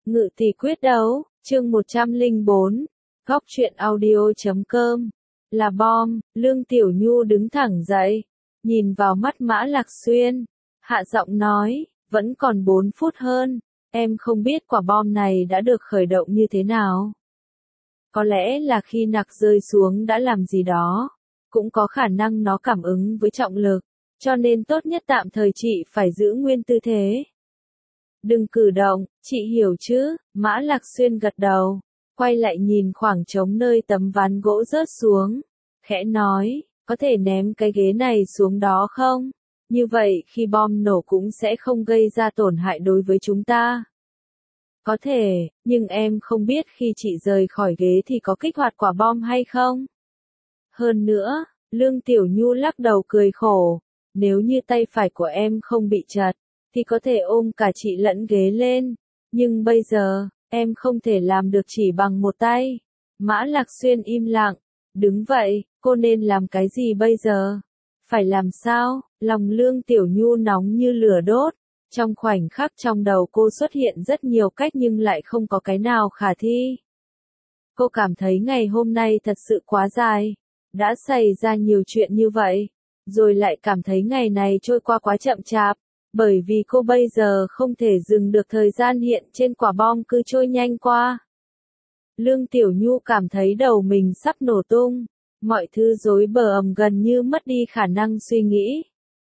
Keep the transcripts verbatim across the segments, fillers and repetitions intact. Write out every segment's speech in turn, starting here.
Ngự tỷ quyết đấu, chương một trăm lẻ bốn, góc truyện audio chấm com. Là bom, Lương Tiểu Nhu đứng thẳng dậy, nhìn vào mắt Mã Lạc Xuyên, hạ giọng nói, vẫn còn bốn phút hơn, em không biết quả bom này đã được khởi động như thế nào. Có lẽ là khi nặc rơi xuống đã làm gì đó, cũng có khả năng nó cảm ứng với trọng lực, cho nên tốt nhất tạm thời chị phải giữ nguyên tư thế. Đừng cử động, chị hiểu chứ, Mã Lạc Xuyên gật đầu, quay lại nhìn khoảng trống nơi tấm ván gỗ rớt xuống, khẽ nói, có thể ném cái ghế này xuống đó không? Như vậy khi bom nổ cũng sẽ không gây ra tổn hại đối với chúng ta. Có thể, nhưng em không biết khi chị rời khỏi ghế thì có kích hoạt quả bom hay không? Hơn nữa, Lương Tiểu Nhu lắc đầu cười khổ, nếu như tay phải của em không bị trật, thì có thể ôm cả chị lẫn ghế lên, nhưng bây giờ, em không thể làm được chỉ bằng một tay. Mã Lạc Xuyên im lặng, đứng vậy, cô nên làm cái gì bây giờ? Phải làm sao? Lòng Lương Tiểu Nhu nóng như lửa đốt, trong khoảnh khắc trong đầu cô xuất hiện rất nhiều cách nhưng lại không có cái nào khả thi. Cô cảm thấy ngày hôm nay thật sự quá dài, đã xảy ra nhiều chuyện như vậy, rồi lại cảm thấy ngày này trôi qua quá chậm chạp. Bởi vì cô bây giờ không thể dừng được thời gian hiện trên quả bom cứ trôi nhanh qua. Lương Tiểu Nhu cảm thấy đầu mình sắp nổ tung, mọi thứ rối bờ ầm gần như mất đi khả năng suy nghĩ.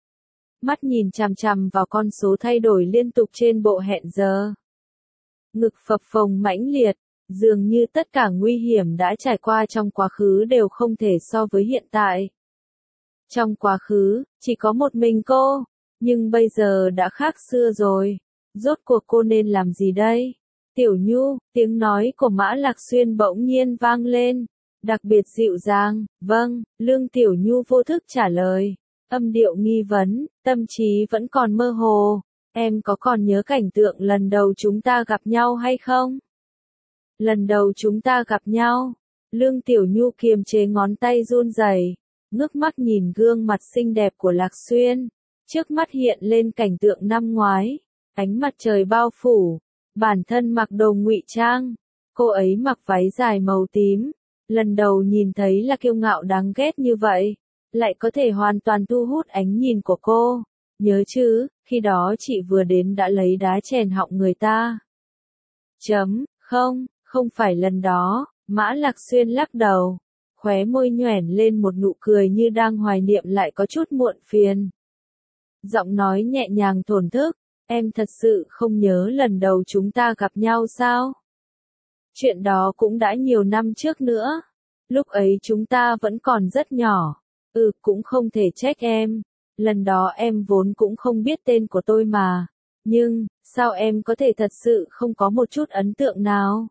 Mắt nhìn chằm chằm vào con số thay đổi liên tục trên bộ hẹn giờ. Ngực phập phồng mãnh liệt, dường như tất cả nguy hiểm đã trải qua trong quá khứ đều không thể so với hiện tại. Trong quá khứ, chỉ có một mình cô. Nhưng bây giờ đã khác xưa rồi, rốt cuộc cô nên làm gì đây? Tiểu Nhu, tiếng nói của Mã Lạc Xuyên bỗng nhiên vang lên, đặc biệt dịu dàng, vâng, Lương Tiểu Nhu vô thức trả lời, âm điệu nghi vấn, tâm trí vẫn còn mơ hồ, em có còn nhớ cảnh tượng lần đầu chúng ta gặp nhau hay không? Lần đầu chúng ta gặp nhau, Lương Tiểu Nhu kiềm chế ngón tay run rẩy, ngước mắt nhìn gương mặt xinh đẹp của Lạc Xuyên. Trước mắt hiện lên cảnh tượng năm ngoái, ánh mặt trời bao phủ, bản thân mặc đồ ngụy trang, cô ấy mặc váy dài màu tím, lần đầu nhìn thấy là kiêu ngạo đáng ghét như vậy, lại có thể hoàn toàn thu hút ánh nhìn của cô, nhớ chứ, khi đó chị vừa đến đã lấy đá chèn họng người ta. Chấm, không, không phải lần đó, Mã Lạc Xuyên lắc đầu, khóe môi nhoẻn lên một nụ cười như đang hoài niệm lại có chút muộn phiền. Giọng nói nhẹ nhàng thổn thức, em thật sự không nhớ lần đầu chúng ta gặp nhau sao? Chuyện đó cũng đã nhiều năm trước nữa, lúc ấy chúng ta vẫn còn rất nhỏ, ừ cũng không thể trách em, lần đó em vốn cũng không biết tên của tôi mà, nhưng, sao em có thể thật sự không có một chút ấn tượng nào?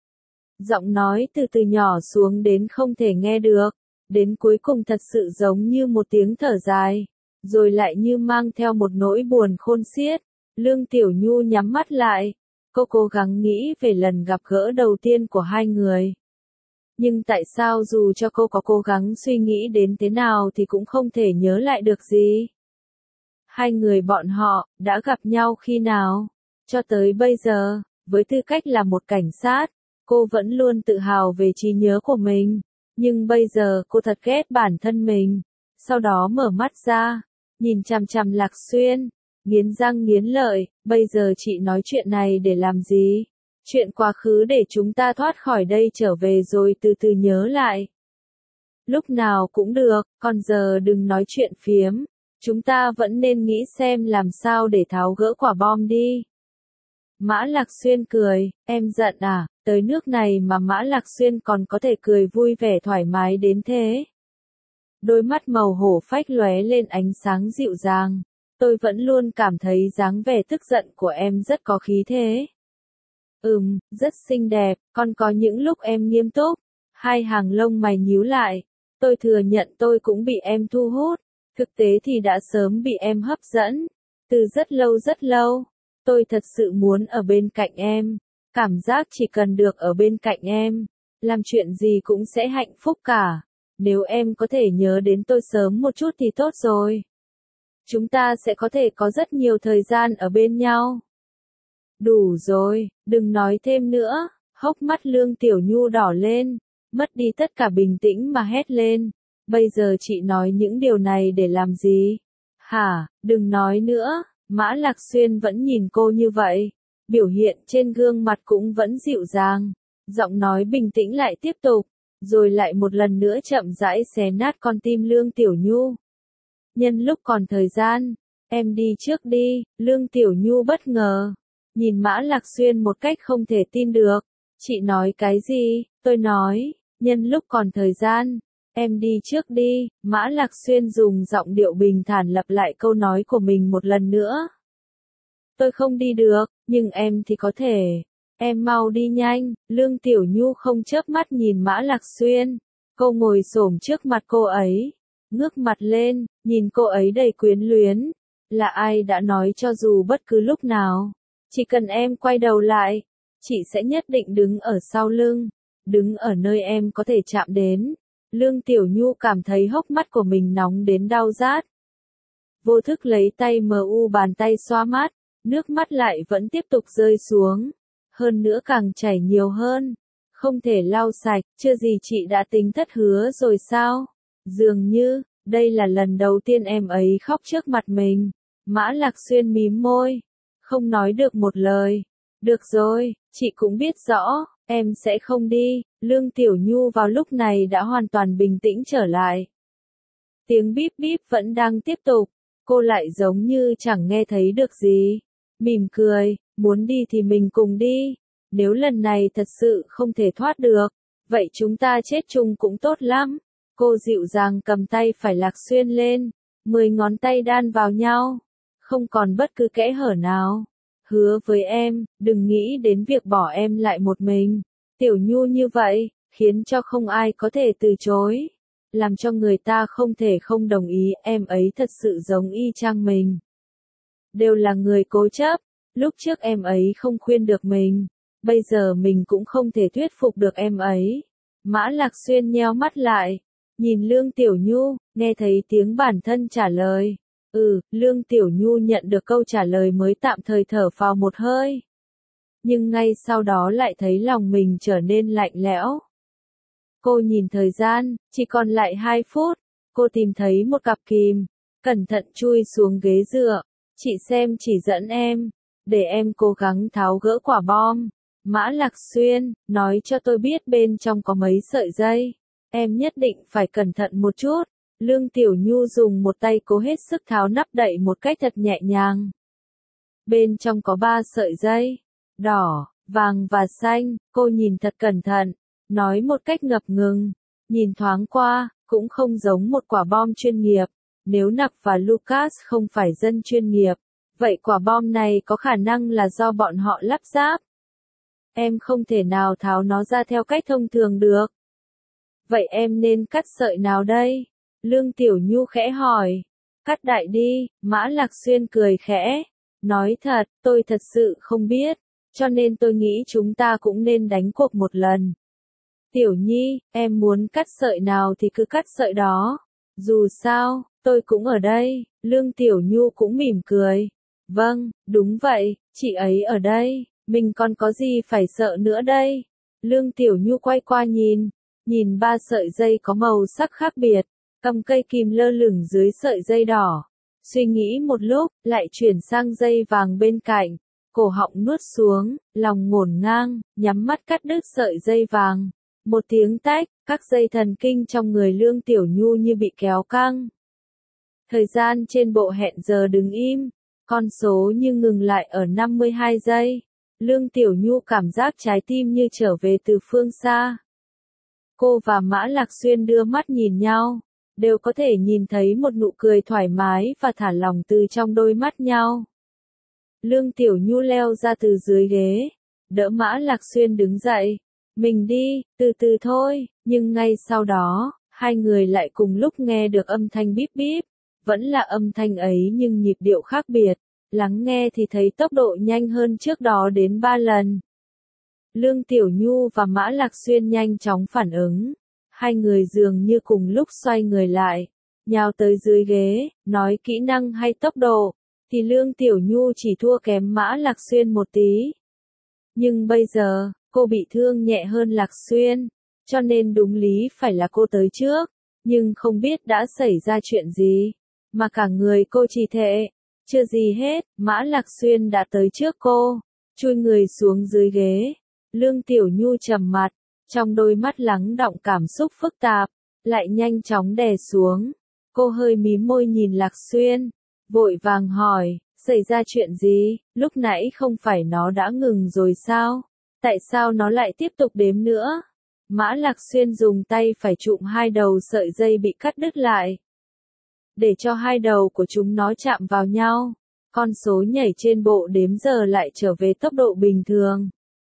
Giọng nói từ từ nhỏ xuống đến không thể nghe được, đến cuối cùng thật sự giống như một tiếng thở dài. Rồi lại như mang theo một nỗi buồn khôn xiết, Lương Tiểu Nhu nhắm mắt lại, cô cố gắng nghĩ về lần gặp gỡ đầu tiên của hai người. Nhưng tại sao dù cho cô có cố gắng suy nghĩ đến thế nào thì cũng không thể nhớ lại được gì? Hai người bọn họ, đã gặp nhau khi nào? Cho tới bây giờ, với tư cách là một cảnh sát, cô vẫn luôn tự hào về trí nhớ của mình, nhưng bây giờ cô thật ghét bản thân mình. Sau đó mở mắt ra, nhìn chằm chằm Lạc Xuyên, nghiến răng nghiến lợi, bây giờ chị nói chuyện này để làm gì? Chuyện quá khứ để chúng ta thoát khỏi đây trở về rồi từ từ nhớ lại. Lúc nào cũng được, còn giờ đừng nói chuyện phiếm, chúng ta vẫn nên nghĩ xem làm sao để tháo gỡ quả bom đi. Mã Lạc Xuyên cười, em giận à, tới nước này mà Mã Lạc Xuyên còn có thể cười vui vẻ thoải mái đến thế. Đôi mắt màu hổ phách lóe lên ánh sáng dịu dàng, tôi vẫn luôn cảm thấy dáng vẻ tức giận của em rất có khí thế. Ừm, rất xinh đẹp, còn có những lúc em nghiêm túc, hai hàng lông mày nhíu lại, tôi thừa nhận tôi cũng bị em thu hút, thực tế thì đã sớm bị em hấp dẫn, từ rất lâu rất lâu, tôi thật sự muốn ở bên cạnh em, cảm giác chỉ cần được ở bên cạnh em, làm chuyện gì cũng sẽ hạnh phúc cả. Nếu em có thể nhớ đến tôi sớm một chút thì tốt rồi. Chúng ta sẽ có thể có rất nhiều thời gian ở bên nhau. Đủ rồi, đừng nói thêm nữa. Hốc mắt Lương Tiểu Nhu đỏ lên, mất đi tất cả bình tĩnh mà hét lên. Bây giờ chị nói những điều này để làm gì? Hả, đừng nói nữa. Mã Lạc Xuyên vẫn nhìn cô như vậy. Biểu hiện trên gương mặt cũng vẫn dịu dàng. Giọng nói bình tĩnh lại tiếp tục. Rồi lại một lần nữa chậm rãi xé nát con tim Lương Tiểu Nhu. Nhân lúc còn thời gian, em đi trước đi. Lương Tiểu Nhu bất ngờ. Nhìn Mã Lạc Xuyên một cách không thể tin được. Chị nói cái gì? Tôi nói, nhân lúc còn thời gian, em đi trước đi. Mã Lạc Xuyên dùng giọng điệu bình thản lặp lại câu nói của mình một lần nữa. Tôi không đi được, nhưng em thì có thể. Em mau đi nhanh. Lương Tiểu Nhu không chớp mắt nhìn Mã Lạc Xuyên. Cô ngồi xổm trước mặt cô ấy, ngước mặt lên, nhìn cô ấy đầy quyến luyến. Là ai đã nói cho dù bất cứ lúc nào, chỉ cần em quay đầu lại, chị sẽ nhất định đứng ở sau lưng, đứng ở nơi em có thể chạm đến. Lương Tiểu Nhu cảm thấy hốc mắt của mình nóng đến đau rát. Vô thức lấy tay mờ u bàn tay xoa mắt, nước mắt lại vẫn tiếp tục rơi xuống. Hơn nữa càng chảy nhiều hơn. Không thể lau sạch, chưa gì chị đã tính thất hứa rồi sao? Dường như, đây là lần đầu tiên em ấy khóc trước mặt mình. Mã Lạc Xuyên mím môi, không nói được một lời. Được rồi, chị cũng biết rõ, em sẽ không đi. Lương Tiểu Nhu vào lúc này đã hoàn toàn bình tĩnh trở lại. Tiếng bíp bíp vẫn đang tiếp tục, cô lại giống như chẳng nghe thấy được gì. Mỉm cười, muốn đi thì mình cùng đi. Nếu lần này thật sự không thể thoát được, vậy chúng ta chết chung cũng tốt lắm. Cô dịu dàng cầm tay phải Lạc Xuyên lên, mười ngón tay đan vào nhau, không còn bất cứ kẽ hở nào. Hứa với em, đừng nghĩ đến việc bỏ em lại một mình. Tiểu Nhu như vậy, khiến cho không ai có thể từ chối. Làm cho người ta không thể không đồng ý. Em ấy thật sự giống y chang mình. Đều là người cố chấp. Lúc trước em ấy không khuyên được mình, bây giờ mình cũng không thể thuyết phục được em ấy. Mã Lạc Xuyên nheo mắt lại, nhìn Lương Tiểu Nhu, nghe thấy tiếng bản thân trả lời. Ừ, Lương Tiểu Nhu nhận được câu trả lời mới tạm thời thở phào một hơi. Nhưng ngay sau đó lại thấy lòng mình trở nên lạnh lẽo. Cô nhìn thời gian, chỉ còn lại hai phút. Cô tìm thấy một cặp kìm, cẩn thận chui xuống ghế dựa. Chị xem chỉ dẫn em, để em cố gắng tháo gỡ quả bom. Mã Lạc Xuyên, nói cho tôi biết bên trong có mấy sợi dây. Em nhất định phải cẩn thận một chút. Lương Tiểu Nhu dùng một tay cố hết sức tháo nắp đậy một cách thật nhẹ nhàng. Bên trong có ba sợi dây, đỏ, vàng và xanh. Cô nhìn thật cẩn thận, nói một cách ngập ngừng. Nhìn thoáng qua, cũng không giống một quả bom chuyên nghiệp. Nếu Nặc và Lucas không phải dân chuyên nghiệp, vậy quả bom này có khả năng là do bọn họ lắp ráp. Em không thể nào tháo nó ra theo cách thông thường được. Vậy em nên cắt sợi nào đây? Lương Tiểu Nhu khẽ hỏi. Cắt đại đi. Mã Lạc Xuyên cười khẽ. Nói thật, tôi thật sự không biết. Cho nên tôi nghĩ chúng ta cũng nên đánh cuộc một lần. Tiểu Nhi, em muốn cắt sợi nào thì cứ cắt sợi đó. Dù sao, tôi cũng ở đây. Lương Tiểu Nhu cũng mỉm cười. Vâng, đúng vậy, chị ấy ở đây. Mình còn có gì phải sợ nữa đây? Lương Tiểu Nhu quay qua nhìn. Nhìn ba sợi dây có màu sắc khác biệt. Cầm cây kìm lơ lửng dưới sợi dây đỏ. Suy nghĩ một lúc, lại chuyển sang dây vàng bên cạnh. Cổ họng nuốt xuống, lòng ngổn ngang, nhắm mắt cắt đứt sợi dây vàng. Một tiếng tách, các dây thần kinh trong người Lương Tiểu Nhu như bị kéo căng. Thời gian trên bộ hẹn giờ đứng im. Con số như ngừng lại ở năm mươi hai giây. Lương Tiểu Nhu cảm giác trái tim như trở về từ phương xa. Cô và Mã Lạc Xuyên đưa mắt nhìn nhau, đều có thể nhìn thấy một nụ cười thoải mái và thả lỏng từ trong đôi mắt nhau. Lương Tiểu Nhu leo ra từ dưới ghế, đỡ Mã Lạc Xuyên đứng dậy. Mình đi, từ từ thôi, nhưng ngay sau đó, hai người lại cùng lúc nghe được âm thanh bíp bíp. Vẫn là âm thanh ấy nhưng nhịp điệu khác biệt, lắng nghe thì thấy tốc độ nhanh hơn trước đó đến ba lần. Lương Tiểu Nhu và Mã Lạc Xuyên nhanh chóng phản ứng. Hai người dường như cùng lúc xoay người lại, nhào tới dưới ghế, nói kỹ năng hay tốc độ. thì Lương Tiểu Nhu chỉ thua kém Mã Lạc Xuyên một tí. Nhưng bây giờ, cô bị thương nhẹ hơn Lạc Xuyên, cho nên đúng lý phải là cô tới trước, nhưng không biết đã xảy ra chuyện gì, mà cả người cô trì trệ. Chưa gì hết, Mã Lạc Xuyên đã tới trước cô, chui người xuống dưới ghế. Lương Tiểu Nhu trầm mặt, trong đôi mắt lắng đọng cảm xúc phức tạp, lại nhanh chóng đè xuống. Cô hơi mím môi nhìn Lạc Xuyên, vội vàng hỏi, xảy ra chuyện gì, lúc nãy không phải nó đã ngừng rồi sao? Tại sao nó lại tiếp tục đếm nữa? Mã Lạc Xuyên dùng tay phải trụm hai đầu sợi dây bị cắt đứt lại, để cho hai đầu của chúng nó chạm vào nhau. Con số nhảy trên bộ đếm giờ lại trở về tốc độ bình thường.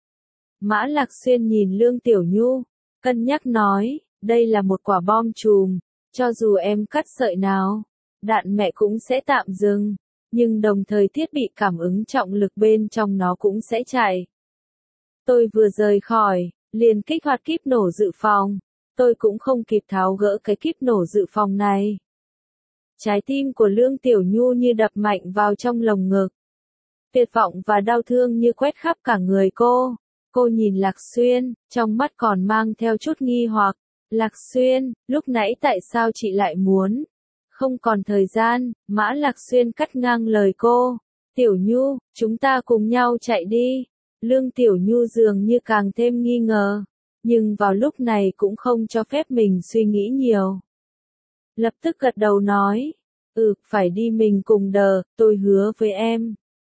Mã Lạc Xuyên nhìn Lương Tiểu Nhu, cân nhắc nói, đây là một quả bom chùm, cho dù em cắt sợi nào, đạn mẹ cũng sẽ tạm dừng, nhưng đồng thời thiết bị cảm ứng trọng lực bên trong nó cũng sẽ chạy. Tôi vừa rời khỏi, liền kích hoạt kíp nổ dự phòng, tôi cũng không kịp tháo gỡ cái kíp nổ dự phòng này. Trái tim của Lương Tiểu Nhu như đập mạnh vào trong lồng ngực. Tuyệt vọng và đau thương như quét khắp cả người cô. Cô nhìn Lạc Xuyên, trong mắt còn mang theo chút nghi hoặc. Lạc Xuyên, lúc nãy tại sao chị lại muốn? Không còn thời gian, Mã Lạc Xuyên cắt ngang lời cô. Tiểu Nhu, chúng ta cùng nhau chạy đi. Lương Tiểu Nhu dường như càng thêm nghi ngờ, nhưng vào lúc này cũng không cho phép mình suy nghĩ nhiều. Lập tức gật đầu nói, ừ, phải đi mình cùng đờ, tôi hứa với em.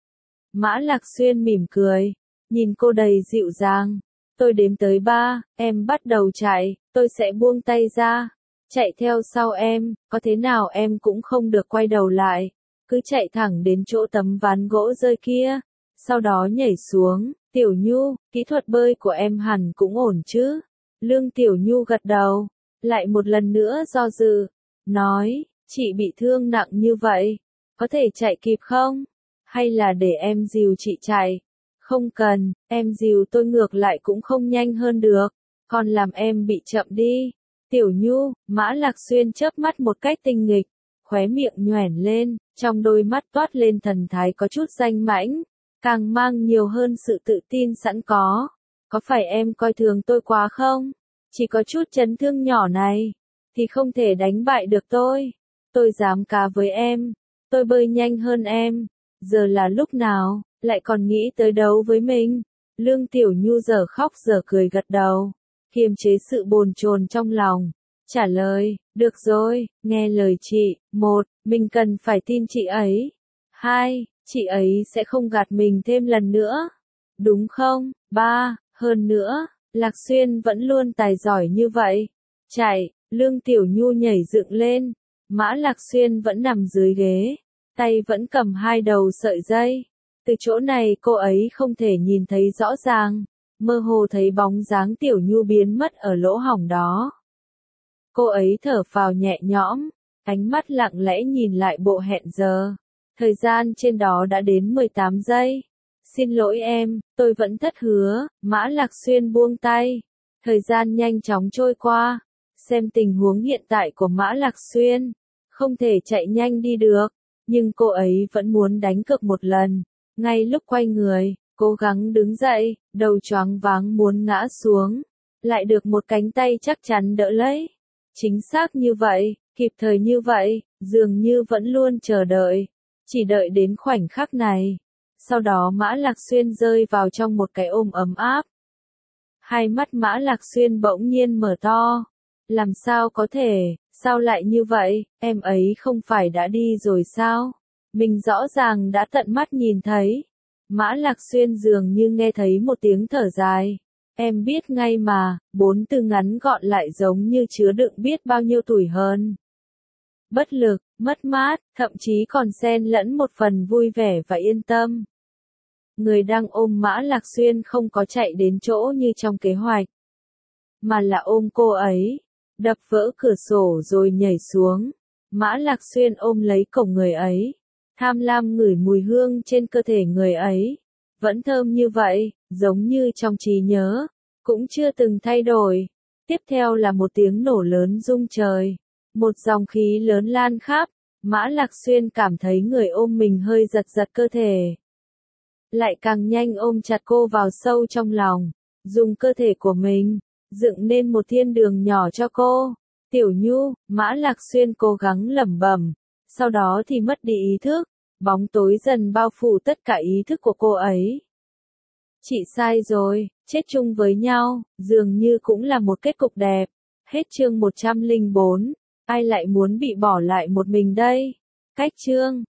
Mã Lạc Xuyên mỉm cười, nhìn cô đầy dịu dàng. Tôi đếm tới ba, em bắt đầu chạy, tôi sẽ buông tay ra, chạy theo sau em, có thế nào em cũng không được quay đầu lại, cứ chạy thẳng đến chỗ tấm ván gỗ rơi kia, sau đó nhảy xuống. Tiểu Nhu, kỹ thuật bơi của em hẳn cũng ổn chứ? Lương Tiểu Nhu gật đầu, lại một lần nữa do dự, nói, chị bị thương nặng như vậy, có thể chạy kịp không? Hay là để em dìu chị chạy? Không cần, em dìu tôi ngược lại cũng không nhanh hơn được, còn làm em bị chậm đi. Tiểu Nhu, Mã Lạc Xuyên chớp mắt một cách tinh nghịch, khóe miệng nhoẻn lên, trong đôi mắt toát lên thần thái có chút danh mãnh, càng mang nhiều hơn sự tự tin sẵn có. Có phải em coi thường tôi quá không? Chỉ có chút chấn thương nhỏ này, thì không thể đánh bại được tôi. Tôi dám cá với em, tôi bơi nhanh hơn em. Giờ là lúc nào, lại còn nghĩ tới đấu với mình? Lương Tiểu Nhu giờ khóc giờ cười gật đầu, kiềm chế sự bồn chồn trong lòng. Trả lời, được rồi, nghe lời chị. Một, mình cần phải tin chị ấy. Hai, chị ấy sẽ không gạt mình thêm lần nữa. Đúng không? Ba, hơn nữa, Lạc Xuyên vẫn luôn tài giỏi như vậy. Chạy, Lương Tiểu Nhu nhảy dựng lên. Mã Lạc Xuyên vẫn nằm dưới ghế, tay vẫn cầm hai đầu sợi dây. Từ chỗ này cô ấy không thể nhìn thấy rõ ràng, mơ hồ thấy bóng dáng Tiểu Nhu biến mất ở lỗ hổng đó. Cô ấy thở phào nhẹ nhõm, ánh mắt lặng lẽ nhìn lại bộ hẹn giờ. Thời gian trên đó đã đến mười tám giây. Xin lỗi em, tôi vẫn thất hứa. Mã Lạc Xuyên buông tay. Thời gian nhanh chóng trôi qua. Xem tình huống hiện tại của Mã Lạc Xuyên, không thể chạy nhanh đi được, nhưng cô ấy vẫn muốn đánh cược một lần. Ngay lúc quay người, cố gắng đứng dậy, đầu choáng váng muốn ngã xuống, lại được một cánh tay chắc chắn đỡ lấy. Chính xác như vậy, kịp thời như vậy, dường như vẫn luôn chờ đợi, chỉ đợi đến khoảnh khắc này. Sau đó Mã Lạc Xuyên rơi vào trong một cái ôm ấm áp. Hai mắt Mã Lạc Xuyên bỗng nhiên mở to. Làm sao có thể, sao lại như vậy, em ấy không phải đã đi rồi sao? Mình rõ ràng đã tận mắt nhìn thấy. Mã Lạc Xuyên dường như nghe thấy một tiếng thở dài. Em biết ngay mà, bốn từ ngắn gọn lại giống như chứa đựng biết bao nhiêu tủi hờn. Bất lực, mất mát, thậm chí còn xen lẫn một phần vui vẻ và yên tâm. Người đang ôm Mã Lạc Xuyên không có chạy đến chỗ như trong kế hoạch, mà là ôm cô ấy, đập vỡ cửa sổ rồi nhảy xuống. Mã Lạc Xuyên ôm lấy cổ người ấy, tham lam ngửi mùi hương trên cơ thể người ấy, vẫn thơm như vậy, giống như trong trí nhớ, cũng chưa từng thay đổi. Tiếp theo là một tiếng nổ lớn rung trời, một dòng khí lớn lan khắp, Mã Lạc Xuyên cảm thấy người ôm mình hơi giật giật cơ thể. Lại càng nhanh ôm chặt cô vào sâu trong lòng, dùng cơ thể của mình, dựng nên một thiên đường nhỏ cho cô. Tiểu Nhu, Mã Lạc Xuyên cố gắng lẩm bẩm, sau đó thì mất đi ý thức, bóng tối dần bao phủ tất cả ý thức của cô ấy. Chị sai rồi, chết chung với nhau, dường như cũng là một kết cục đẹp. Hết chương một trăm lẻ bốn, ai lại muốn bị bỏ lại một mình đây? Cách chương